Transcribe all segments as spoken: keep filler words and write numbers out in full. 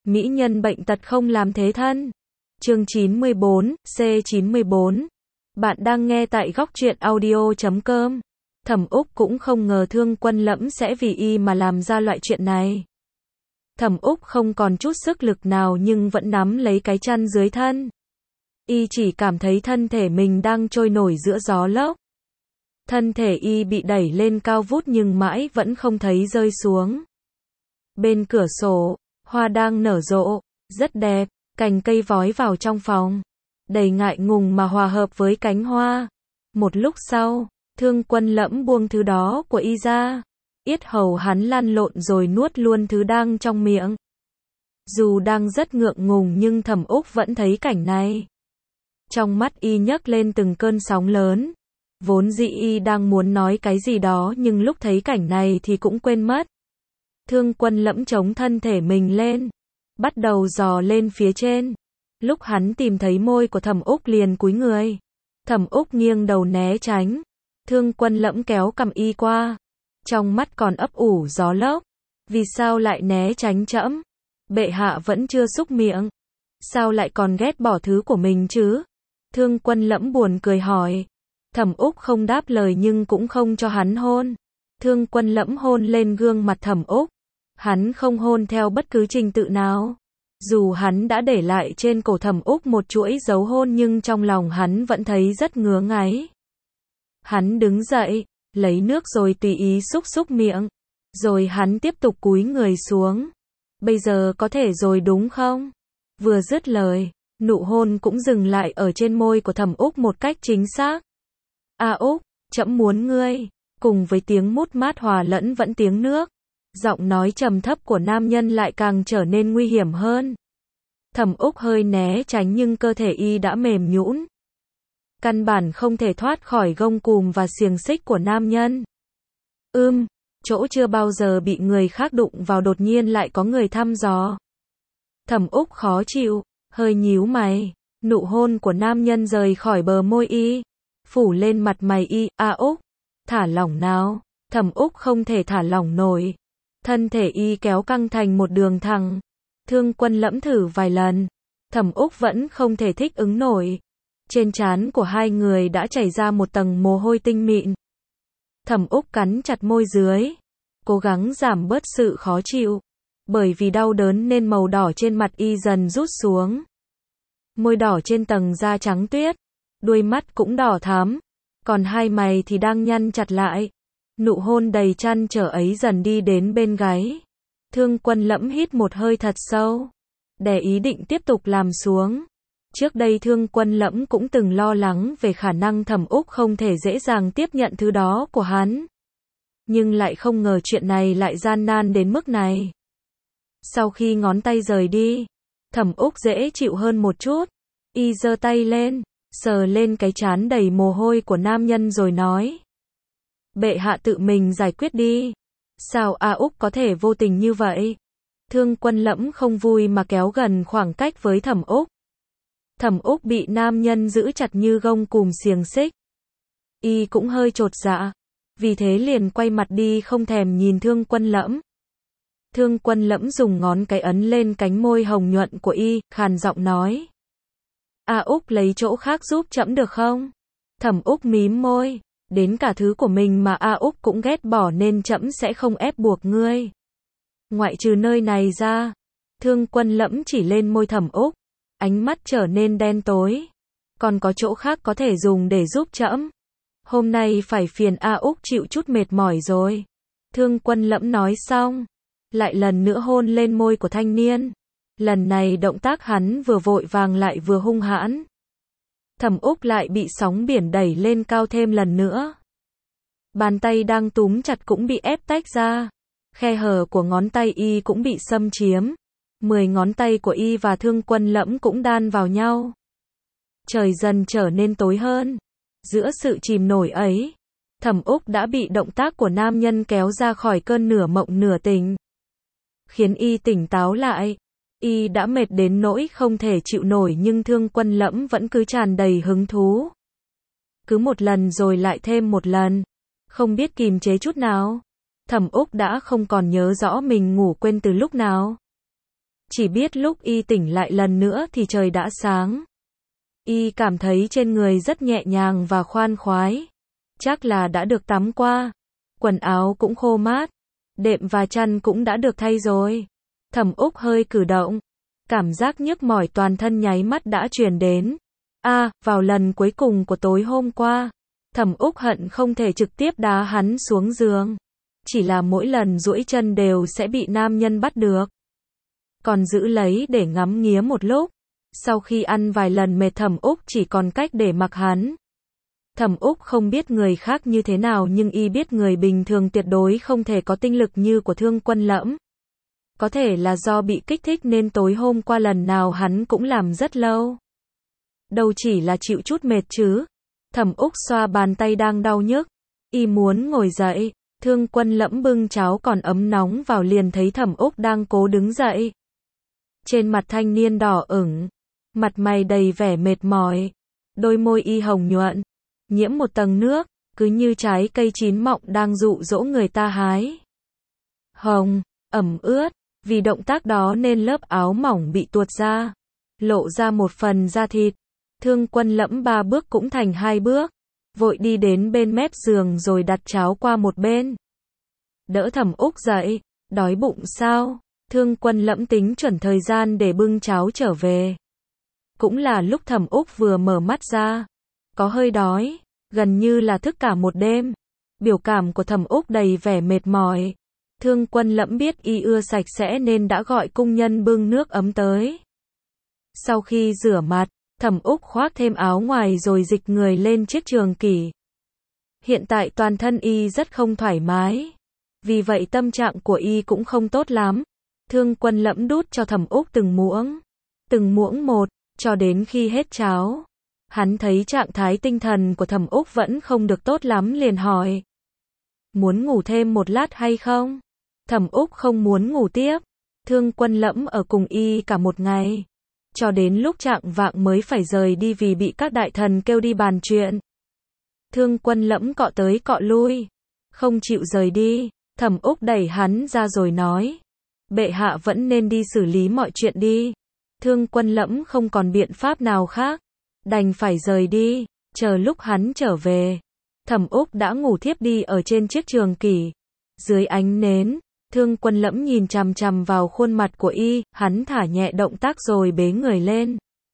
Mỹ nhân bệnh tật không làm thế thân. Chương chín mươi bốn, C chín mươi bốn. Bạn đang nghe tại góc truyện audio chấm com. Thẩm Úc cũng không ngờ Thương Quân Lẫm sẽ vì y mà làm ra loại chuyện này. Thẩm Úc không còn chút sức lực nào nhưng vẫn nắm lấy cái chăn dưới thân. Y chỉ cảm thấy thân thể mình đang trôi nổi giữa gió lốc. Thân thể y bị đẩy lên cao vút nhưng mãi vẫn không thấy rơi xuống. Bên cửa sổ, hoa đang nở rộ, rất đẹp, cành cây vói vào trong phòng. Đầy ngại ngùng mà hòa hợp với cánh hoa. Một lúc sau, Thương Quân Lẫm buông thứ đó của y ra. Yết hầu hắn lăn lộn rồi nuốt luôn thứ đang trong miệng. Dù đang rất ngượng ngùng nhưng Thẩm Úc vẫn thấy cảnh này. Trong mắt y nhấc lên từng cơn sóng lớn. Vốn dĩ y đang muốn nói cái gì đó nhưng lúc thấy cảnh này thì cũng quên mất. Thương Quân Lẫm chống thân thể mình lên, bắt đầu dò lên phía trên. Lúc hắn tìm thấy môi của Thẩm Úc liền cúi người. Thẩm Úc nghiêng đầu né tránh. Thương Quân Lẫm kéo cằm y qua. Trong mắt còn ấp ủ gió lốc. Vì sao lại né tránh trẫm? Bệ hạ vẫn chưa xúc miệng. Sao lại còn ghét bỏ thứ của mình chứ? Thương Quân Lẫm buồn cười hỏi. Thẩm Úc không đáp lời nhưng cũng không cho hắn hôn. Thương Quân Lẫm hôn lên gương mặt Thẩm Úc. Hắn không hôn theo bất cứ trình tự nào. Dù hắn đã để lại trên cổ Thẩm Úc một chuỗi dấu hôn nhưng trong lòng hắn vẫn thấy rất ngứa ngáy. Hắn đứng dậy, lấy nước rồi tùy ý xúc xúc miệng. Rồi hắn tiếp tục cúi người xuống. Bây giờ có thể rồi đúng không? Vừa dứt lời, nụ hôn cũng dừng lại ở trên môi của Thẩm Úc một cách chính xác. A Úc, trẫm muốn ngươi. Cùng với tiếng mút mát hòa lẫn vẫn tiếng nước. Giọng nói trầm thấp của nam nhân lại càng trở nên nguy hiểm hơn. Thẩm Úc hơi né tránh nhưng cơ thể y đã mềm nhũn. Căn bản không thể thoát khỏi gông cùm và xiềng xích của nam nhân. Ưm, chỗ chưa bao giờ bị người khác đụng vào đột nhiên lại có người thăm dò. Thẩm Úc khó chịu, hơi nhíu mày. Nụ hôn của nam nhân rời khỏi bờ môi y, phủ lên mặt mày y. A Úc, thả lỏng nào. Thẩm Úc không thể thả lỏng nổi. Thân thể y kéo căng thành một đường thẳng. Thương Quân Lẫm thử vài lần. Thẩm Úc vẫn không thể thích ứng nổi. Trên trán của hai người đã chảy ra một tầng mồ hôi tinh mịn. Thẩm Úc cắn chặt môi dưới, cố gắng giảm bớt sự khó chịu. Bởi vì đau đớn nên màu đỏ trên mặt y dần rút xuống. Môi đỏ trên tầng da trắng tuyết, đuôi mắt cũng đỏ thắm, còn hai mày thì đang nhăn chặt lại. Nụ hôn đầy trăn trở ấy dần đi đến bên gáy. Thương Quân Lẫm hít một hơi thật sâu, để ý định tiếp tục làm xuống. Trước đây Thương Quân Lẫm cũng từng lo lắng về khả năng Thẩm Úc không thể dễ dàng tiếp nhận thứ đó của hắn. Nhưng lại không ngờ chuyện này lại gian nan đến mức này. Sau khi ngón tay rời đi, Thẩm Úc dễ chịu hơn một chút. Y giơ tay lên, sờ lên cái trán đầy mồ hôi của nam nhân rồi nói. Bệ hạ tự mình giải quyết đi. Sao A Úc có thể vô tình như vậy? Thương Quân Lẫm không vui mà kéo gần khoảng cách với Thẩm Úc. Thẩm Úc bị nam nhân giữ chặt như gông cùm xiềng xích. Y cũng hơi chột dạ. Vì thế liền quay mặt đi không thèm nhìn Thương Quân Lẫm. Thương Quân Lẫm dùng ngón cái ấn lên cánh môi hồng nhuận của y, khàn giọng nói. A Úc lấy chỗ khác giúp trẫm được không? Thẩm Úc mím môi. Đến cả thứ của mình mà A Úc cũng ghét bỏ nên trẫm sẽ không ép buộc ngươi. Ngoại trừ nơi này ra. Thương Quân Lẫm chỉ lên môi Thẩm Úc. Ánh mắt trở nên đen tối. Còn có chỗ khác có thể dùng để giúp trẫm. Hôm nay phải phiền A Úc chịu chút mệt mỏi rồi. Thương Quân Lẫm nói xong, lại lần nữa hôn lên môi của thanh niên. Lần này động tác hắn vừa vội vàng lại vừa hung hãn. Thẩm Úc lại bị sóng biển đẩy lên cao thêm lần nữa. Bàn tay đang túm chặt cũng bị ép tách ra. Khe hở của ngón tay y cũng bị xâm chiếm. Mười ngón tay của y và Thương Quân Lẫm cũng đan vào nhau. Trời dần trở nên tối hơn. Giữa sự chìm nổi ấy, Thẩm Úc đã bị động tác của nam nhân kéo ra khỏi cơn nửa mộng nửa tỉnh. Khiến y tỉnh táo lại. Y đã mệt đến nỗi không thể chịu nổi nhưng Thương Quân Lẫm vẫn cứ tràn đầy hứng thú. Cứ một lần rồi lại thêm một lần. Không biết kìm chế chút nào. Thẩm Úc đã không còn nhớ rõ mình ngủ quên từ lúc nào. Chỉ biết lúc y tỉnh lại lần nữa thì trời đã sáng. Y cảm thấy trên người rất nhẹ nhàng và khoan khoái. Chắc là đã được tắm qua. Quần áo cũng khô mát. Đệm và chăn cũng đã được thay rồi. Thẩm Úc hơi cử động. Cảm giác nhức mỏi toàn thân nháy mắt đã truyền đến. A, à, vào lần cuối cùng của tối hôm qua, Thẩm Úc hận không thể trực tiếp đá hắn xuống giường. Chỉ là mỗi lần duỗi chân đều sẽ bị nam nhân bắt được. Còn giữ lấy để ngắm nghía một lúc. Sau khi ăn vài lần mệt Thẩm Úc chỉ còn cách để mặc hắn. Thẩm Úc không biết người khác như thế nào nhưng y biết người bình thường tuyệt đối không thể có tinh lực như của Thương Quân Lẫm. Có thể là do bị kích thích nên tối hôm qua lần nào hắn cũng làm rất lâu. Đâu chỉ là chịu chút mệt chứ. Thẩm Úc xoa bàn tay đang đau nhức. Y muốn ngồi dậy. Thương Quân Lẫm bưng cháo còn ấm nóng vào liền thấy Thẩm Úc đang cố đứng dậy. Trên mặt thanh niên đỏ ửng. Mặt mày đầy vẻ mệt mỏi. Đôi môi y hồng nhuận. Nhiễm một tầng nước. Cứ như trái cây chín mọng đang dụ dỗ người ta hái. Hồng, ẩm ướt. Vì động tác đó nên lớp áo mỏng bị tuột ra. Lộ ra một phần da thịt. Thương Quân Lẫm ba bước cũng thành hai bước. Vội đi đến bên mép giường rồi đặt cháo qua một bên. Đỡ Thẩm Úc dậy. Đói bụng sao? Thương Quân Lẫm tính chuẩn thời gian để bưng cháo trở về. Cũng là lúc Thẩm Úc vừa mở mắt ra. Có hơi đói. Gần như là thức cả một đêm. Biểu cảm của Thẩm Úc đầy vẻ mệt mỏi. Thương Quân Lẫm biết y ưa sạch sẽ nên đã gọi cung nhân bưng nước ấm tới. Sau khi rửa mặt, Thẩm Úc khoác thêm áo ngoài rồi dịch người lên chiếc trường kỷ. Hiện tại toàn thân y rất không thoải mái. Vì vậy tâm trạng của y cũng không tốt lắm. Thương Quân Lẫm đút cho Thẩm Úc từng muỗng. Từng muỗng một, cho đến khi hết cháo. Hắn thấy trạng thái tinh thần của Thẩm Úc vẫn không được tốt lắm liền hỏi. Muốn ngủ thêm một lát hay không? Thẩm Úc không muốn ngủ tiếp. Thương Quân Lẫm ở cùng y cả một ngày. Cho đến lúc chạng vạng mới phải rời đi vì bị các đại thần kêu đi bàn chuyện. Thương Quân Lẫm cọ tới cọ lui. Không chịu rời đi. Thẩm Úc đẩy hắn ra rồi nói. Bệ hạ vẫn nên đi xử lý mọi chuyện đi. Thương Quân Lẫm không còn biện pháp nào khác. Đành phải rời đi. Chờ lúc hắn trở về. Thẩm Úc đã ngủ thiếp đi ở trên chiếc trường kỷ. Dưới ánh nến. Thương Quân Lẫm nhìn chằm chằm vào khuôn mặt của y, hắn thả nhẹ động tác rồi bế người lên.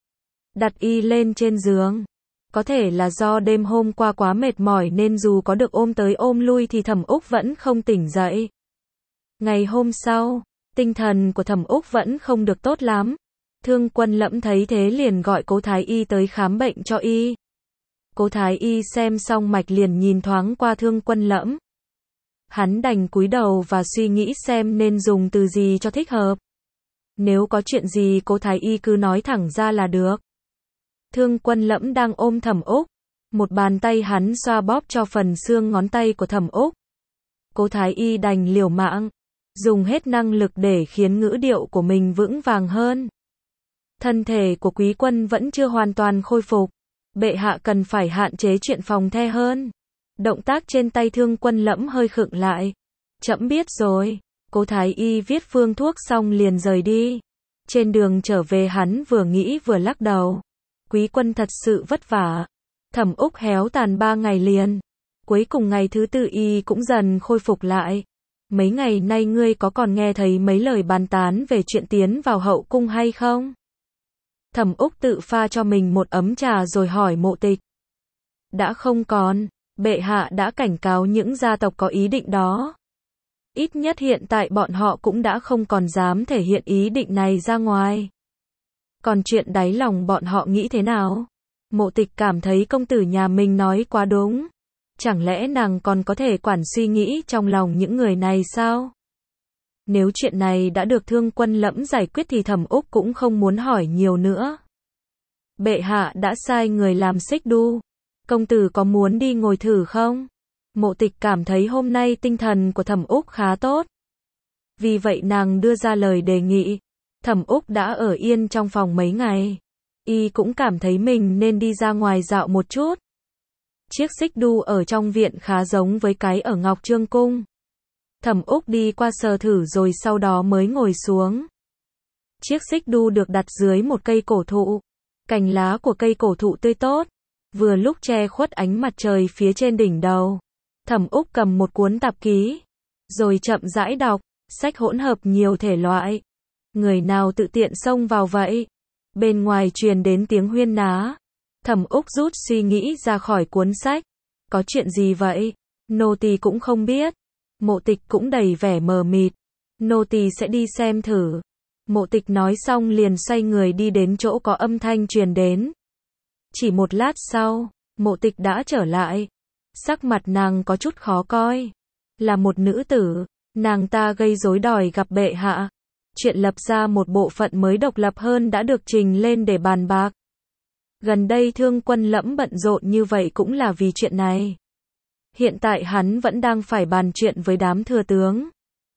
Đặt y lên trên giường. Có thể là do đêm hôm qua quá mệt mỏi nên dù có được ôm tới ôm lui thì Thẩm Úc vẫn không tỉnh dậy. Ngày hôm sau, tinh thần của Thẩm Úc vẫn không được tốt lắm. Thương Quân Lẫm thấy thế liền gọi Cố Thái Y tới khám bệnh cho y. Cố Thái Y xem xong mạch liền nhìn thoáng qua Thương Quân Lẫm. Hắn đành cúi đầu và suy nghĩ xem nên dùng từ gì cho thích hợp. Nếu có chuyện gì Cố Thái Y cứ nói thẳng ra là được. Thương Quân Lẫm đang ôm Thẩm Úc. Một bàn tay hắn xoa bóp cho phần xương ngón tay của Thẩm Úc. Cố Thái Y đành liều mạng. Dùng hết năng lực để khiến ngữ điệu của mình vững vàng hơn. Thân thể của quý quân vẫn chưa hoàn toàn khôi phục. Bệ hạ cần phải hạn chế chuyện phòng the hơn. Động tác trên tay Thương Quân Lẫm hơi khựng lại. Trẫm biết rồi. Cố Thái Y viết phương thuốc xong liền rời đi. Trên đường trở về hắn vừa nghĩ vừa lắc đầu. Quý quân thật sự vất vả. Thẩm Úc héo tàn ba ngày liền. Cuối cùng ngày thứ tư y cũng dần khôi phục lại. Mấy ngày nay ngươi có còn nghe thấy mấy lời bàn tán về chuyện tiến vào hậu cung hay không? Thẩm Úc tự pha cho mình một ấm trà rồi hỏi Mộ Tịch. Đã không còn. Bệ hạ đã cảnh cáo những gia tộc có ý định đó. Ít nhất hiện tại bọn họ cũng đã không còn dám thể hiện ý định này ra ngoài. Còn chuyện đáy lòng bọn họ nghĩ thế nào? Mộ Tịch cảm thấy công tử nhà mình nói quá đúng. Chẳng lẽ nàng còn có thể quản suy nghĩ trong lòng những người này sao? Nếu chuyện này đã được Thương Quân Lẫm giải quyết thì Thẩm Úc cũng không muốn hỏi nhiều nữa. Bệ hạ đã sai người làm xích đu. Công tử có muốn đi ngồi thử không? Mộ Tịch cảm thấy hôm nay tinh thần của Thẩm Úc khá tốt. Vì vậy nàng đưa ra lời đề nghị. Thẩm Úc đã ở yên trong phòng mấy ngày. Y cũng cảm thấy mình nên đi ra ngoài dạo một chút. Chiếc xích đu ở trong viện khá giống với cái ở Ngọc Trương Cung. Thẩm Úc đi qua sờ thử rồi sau đó mới ngồi xuống. Chiếc xích đu được đặt dưới một cây cổ thụ. Cành lá của cây cổ thụ tươi tốt, vừa lúc che khuất ánh mặt trời phía trên đỉnh đầu. Thẩm Úc cầm một cuốn tạp ký, rồi chậm rãi đọc, sách hỗn hợp nhiều thể loại. Người nào tự tiện xông vào vậy? Bên ngoài truyền đến tiếng huyên náo. Thẩm Úc rút suy nghĩ ra khỏi cuốn sách. Có chuyện gì vậy? Nô tỳ cũng không biết. Mộ Tịch cũng đầy vẻ mờ mịt. Nô tỳ sẽ đi xem thử. Mộ Tịch nói xong liền xoay người đi đến chỗ có âm thanh truyền đến. Chỉ một lát sau, Mộ Tịch đã trở lại. Sắc mặt nàng có chút khó coi. Là một nữ tử, nàng ta gây rối đòi gặp bệ hạ. Chuyện lập ra một bộ phận mới độc lập hơn đã được trình lên để bàn bạc. Gần đây Thương Quân Lẫm bận rộn như vậy cũng là vì chuyện này. Hiện tại hắn vẫn đang phải bàn chuyện với đám thừa tướng.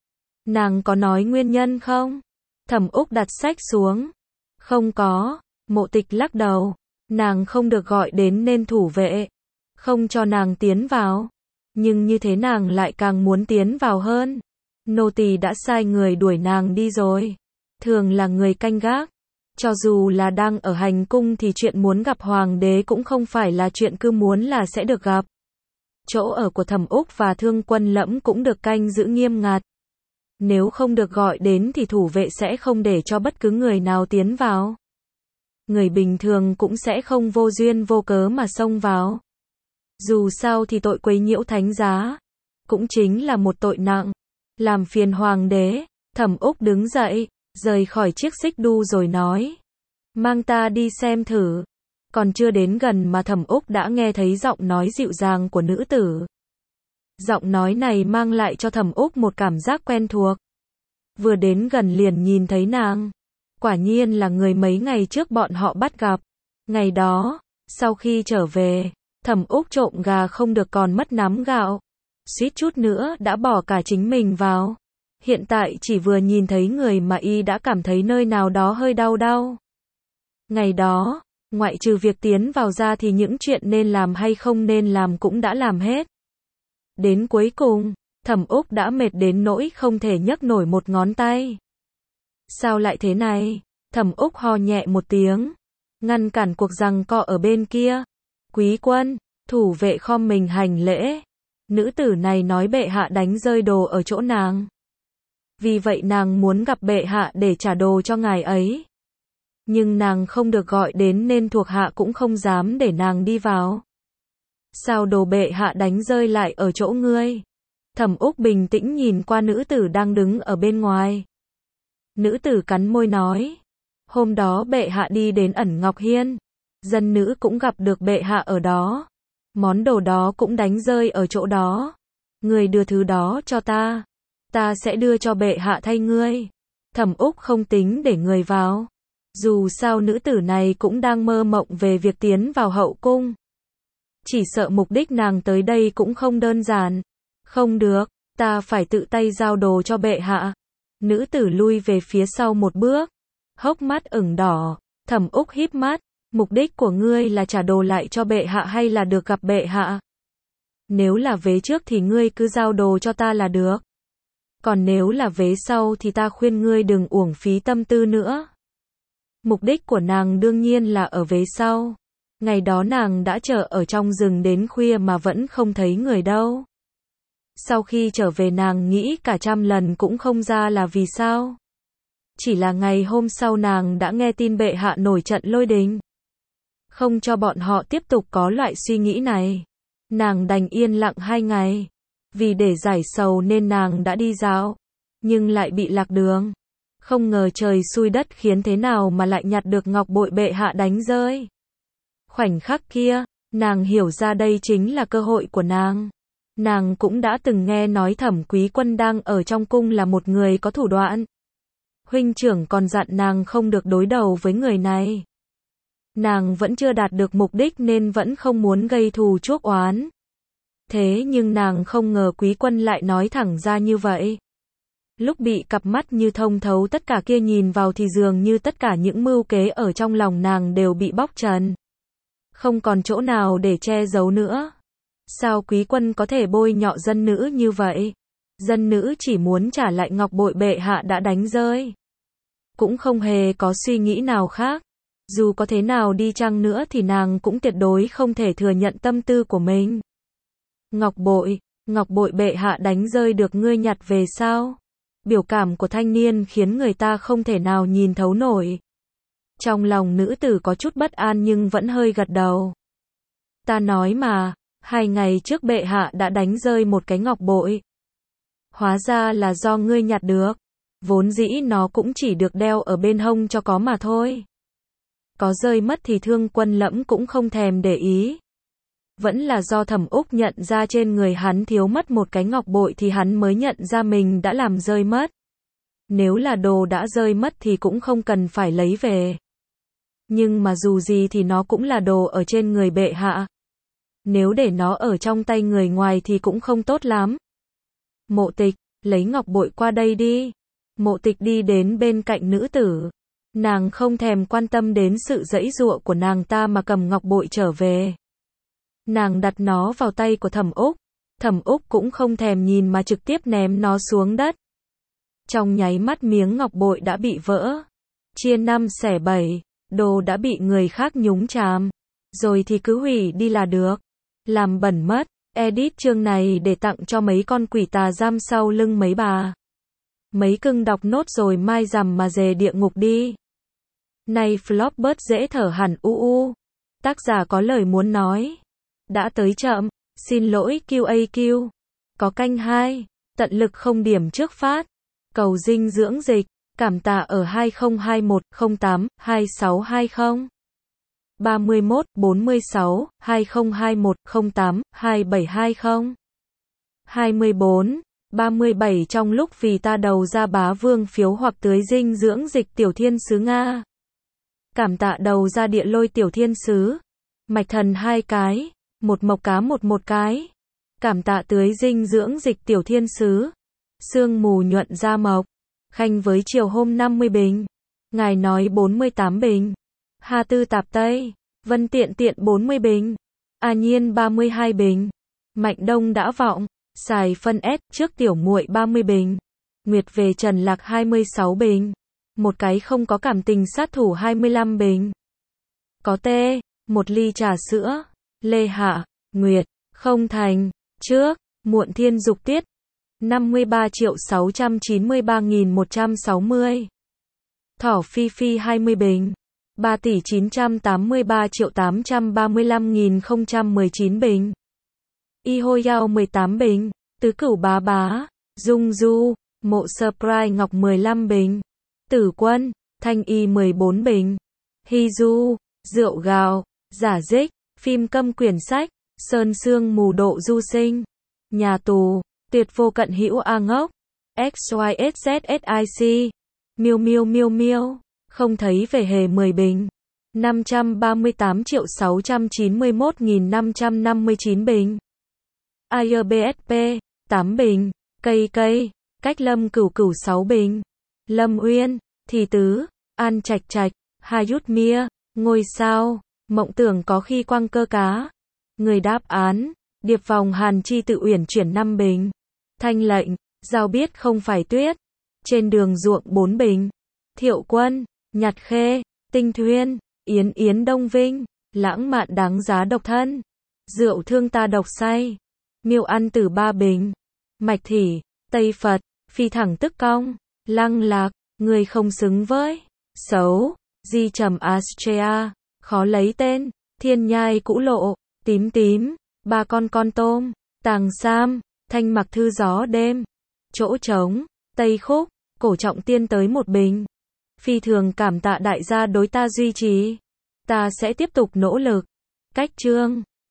Nàng có nói nguyên nhân không? Thẩm Úc đặt sách xuống. Không có. Mộ Tịch lắc đầu. Nàng không được gọi đến nên thủ vệ không cho nàng tiến vào. Nhưng như thế nàng lại càng muốn tiến vào hơn. Nô tỳ đã sai người đuổi nàng đi rồi. Thường là người canh gác. Cho dù là đang ở hành cung thì chuyện muốn gặp hoàng đế cũng không phải là chuyện cứ muốn là sẽ được gặp. Chỗ ở của Thẩm Úc và Thương Quân Lẫm cũng được canh giữ nghiêm ngặt. Nếu không được gọi đến thì thủ vệ sẽ không để cho bất cứ người nào tiến vào. Người bình thường cũng sẽ không vô duyên vô cớ mà xông vào. Dù sao thì tội quấy nhiễu thánh giá cũng chính là một tội nặng. Làm phiền hoàng đế. Thẩm Úc đứng dậy, rời khỏi chiếc xích đu rồi nói. Mang ta đi xem thử. Còn chưa đến gần mà Thẩm Úc đã nghe thấy giọng nói dịu dàng của nữ tử. Giọng nói này mang lại cho Thẩm Úc một cảm giác quen thuộc. Vừa đến gần liền nhìn thấy nàng. Quả nhiên là người mấy ngày trước bọn họ bắt gặp. Ngày đó, sau khi trở về, Thẩm Úc trộm gà không được còn mất nắm gạo. Suýt chút nữa đã bỏ cả chính mình vào. Hiện tại chỉ vừa nhìn thấy người mà y đã cảm thấy nơi nào đó hơi đau đau. Ngày đó, ngoại trừ việc tiến vào ra thì những chuyện nên làm hay không nên làm cũng đã làm hết. Đến cuối cùng, Thẩm Úc đã mệt đến nỗi không thể nhấc nổi một ngón tay. Sao lại thế này? Thẩm Úc ho nhẹ một tiếng, ngăn cản cuộc giằng co ở bên kia. Quý quân, thủ vệ khom mình hành lễ. Nữ tử này nói bệ hạ đánh rơi đồ ở chỗ nàng. Vì vậy nàng muốn gặp bệ hạ để trả đồ cho ngài ấy. Nhưng nàng không được gọi đến nên thuộc hạ cũng không dám để nàng đi vào. Sao đồ bệ hạ đánh rơi lại ở chỗ ngươi? Thẩm Úc bình tĩnh nhìn qua nữ tử đang đứng ở bên ngoài. Nữ tử cắn môi nói. Hôm đó bệ hạ đi đến Ẩn Ngọc Hiên. Dân nữ cũng gặp được bệ hạ ở đó. Món đồ đó cũng đánh rơi ở chỗ đó. Ngươi đưa thứ đó cho ta. Ta sẽ đưa cho bệ hạ thay ngươi. Thẩm Úc không tính để người vào. Dù sao nữ tử này cũng đang mơ mộng về việc tiến vào hậu cung. Chỉ sợ mục đích nàng tới đây cũng không đơn giản. Không được, ta phải tự tay giao đồ cho bệ hạ. Nữ tử lui về phía sau một bước. Hốc mắt ửng đỏ. Thẩm Úc híp mắt. Mục đích của ngươi là trả đồ lại cho bệ hạ hay là được gặp bệ hạ? Nếu là vế trước thì ngươi cứ giao đồ cho ta là được. Còn nếu là vế sau thì ta khuyên ngươi đừng uổng phí tâm tư nữa. Mục đích của nàng đương nhiên là ở vế sau. Ngày đó nàng đã chờ ở trong rừng đến khuya mà vẫn không thấy người đâu. Sau khi trở về nàng nghĩ cả trăm lần cũng không ra là vì sao. Chỉ là ngày hôm sau nàng đã nghe tin bệ hạ nổi trận lôi đình. Không cho bọn họ tiếp tục có loại suy nghĩ này. Nàng đành yên lặng hai ngày. Vì để giải sầu nên nàng đã đi dạo. Nhưng lại bị lạc đường. Không ngờ trời xui đất khiến thế nào mà lại nhặt được ngọc bội bệ hạ đánh rơi. Khoảnh khắc kia, nàng hiểu ra đây chính là cơ hội của nàng. Nàng cũng đã từng nghe nói Thẩm Quý Quân đang ở trong cung là một người có thủ đoạn. Huynh trưởng còn dặn nàng không được đối đầu với người này. Nàng vẫn chưa đạt được mục đích nên vẫn không muốn gây thù chuốc oán. Thế nhưng nàng không ngờ Quý Quân lại nói thẳng ra như vậy. Lúc bị cặp mắt như thông thấu tất cả kia nhìn vào thì dường như tất cả những mưu kế ở trong lòng nàng đều bị bóc trần. Không còn chỗ nào để che giấu nữa. Sao Quý Quân có thể bôi nhọ dân nữ như vậy? Dân nữ chỉ muốn trả lại ngọc bội bệ hạ đã đánh rơi. cũng không hề có suy nghĩ nào khác. Dù có thế nào đi chăng nữa thì nàng cũng tuyệt đối không thể thừa nhận tâm tư của mình. Ngọc bội, ngọc bội bệ hạ đánh rơi được ngươi nhặt về sao? Biểu cảm của thanh niên khiến người ta không thể nào nhìn thấu nổi. Trong lòng nữ tử có chút bất an nhưng vẫn hơi gật đầu. Ta nói mà, hai ngày trước bệ hạ đã đánh rơi một cái ngọc bội. Hóa ra là do ngươi nhặt được. Vốn dĩ nó cũng chỉ được đeo ở bên hông cho có mà thôi. Có rơi mất thì Thương Quân Lẫm cũng không thèm để ý. Vẫn là do Thẩm Úc nhận ra trên người hắn thiếu mất một cái ngọc bội thì hắn mới nhận ra mình đã làm rơi mất. Nếu là đồ đã rơi mất thì cũng không cần phải lấy về. Nhưng mà dù gì thì nó cũng là đồ ở trên người bệ hạ. Nếu để nó ở trong tay người ngoài thì cũng không tốt lắm. Mộ Tịch, lấy ngọc bội qua đây đi. Mộ Tịch đi đến bên cạnh nữ tử. Nàng không thèm quan tâm đến sự giãy giụa của nàng ta mà cầm ngọc bội trở về. Nàng đặt nó vào tay của Thẩm Úc. Thẩm Úc cũng không thèm nhìn mà trực tiếp ném nó xuống đất. Trong nháy mắt miếng ngọc bội đã bị vỡ. Chia năm xẻ bảy, đồ đã bị người khác nhúng chàm. Rồi thì cứ hủy đi là được. Làm bẩn mất. Edit chương này để tặng cho mấy con quỷ tà giam sau lưng mấy bà. Mấy cưng đọc nốt rồi mai rằm mà về địa ngục đi. Này flop bớt dễ thở hẳn u u. Tác giả có lời muốn nói. Đã tới chậm. Xin lỗi Q A Q. Có canh hai. Tận lực không điểm trước phát. Cầu dinh dưỡng dịch. Cảm tạ ở hai không hai một không tám hai sáu hai không. ba mươi mốt bốn mươi sáu hai không hai một không tám hai bảy hai không. hai mươi bốn ba mươi bảy trong lúc vì ta đầu ra bá vương phiếu hoặc tưới dinh dưỡng dịch tiểu thiên sứ Nga. Cảm tạ đầu ra địa lôi tiểu thiên sứ. Mạch thần hai cái. Một mộc cá một một cái. Cảm tạ tưới dinh dưỡng dịch tiểu thiên sứ. Sương mù nhuận da mộc. Khanh với chiều hôm năm mươi bình. Ngài nói bốn mươi tám bình. Hà Tư Tạp Tây. Vân Tiện Tiện bốn mươi bình. A Nhiên ba mươi hai bình. Mạnh Đông đã vọng. Xài phân S trước tiểu muội ba mươi bình. Nguyệt về Trần Lạc hai mươi sáu bình. Một cái không có cảm tình sát thủ hai mươi lăm bình. Có tê. Một ly trà sữa. Lê Hạ. Nguyệt. Không thành. Trước. Muộn thiên dục tiết. năm mươi ba triệu sáu trăm chín mươi ba nghìn một trăm sáu mươi. Thỏ Phi Phi hai mươi bình. ba tỷ chín trăm tám mươi ba triệu tám trăm ba mươi lăm nghìn không trăm mười chín bình. Y Hôi Yao mười tám bình. Tứ Cửu Bá Bá. Dung Du. Mộ Surprise Ngọc mười lăm bình. Tử Quân. Thanh Y mười bốn bình. Hy Du. Rượu Gạo. Giả Dích. Phim Câm Quyển Sách. Sơn Sương Mù Độ Du Sinh. Nhà Tù. Tuyệt Vô Cận Hữu A Ngốc. X Y S Z S I C. Miêu Miêu Miêu Miêu. Không thấy về hề mười bình. năm trăm ba mươi tám triệu sáu trăm chín mươi mốt nghìn năm trăm năm mươi chín bình. I R B S P. tám bình. Cây Cây. Cách Lâm Cửu Cửu sáu bình. Lâm Uyên. Thì Tứ. An Trạch Trạch. Hayut Mia. Ngôi sao. Mộng tưởng có khi quăng cơ cá. Người đáp án. Điệp vòng Hàn Chi Tự Uyển chuyển năm bình. Thanh Lệnh. Giao biết không phải tuyết. Trên đường ruộng bốn bình. Thiệu Quân. Nhặt Khê. Tinh Thuyên. Yến Yến Đông Vinh. Lãng mạn đáng giá độc thân. Rượu thương ta độc say. Miêu Ăn Tử ba bình. Mạch Thỉ. Tây Phật. Phi thẳng tức cong. Lăng Lạc. Người không xứng với. Xấu. Di trầm Astrea. Khó lấy tên. Thiên Nhai Cũ Lộ. Tím Tím. Ba con con tôm. Tàng Sam. Thanh Mặc Thư Gió Đêm. Chỗ trống. Tây Khúc. Cổ Trọng Tiên tới một bình. Phi thường cảm tạ đại gia đối ta duy trì. Ta sẽ tiếp tục nỗ lực. Cách chương.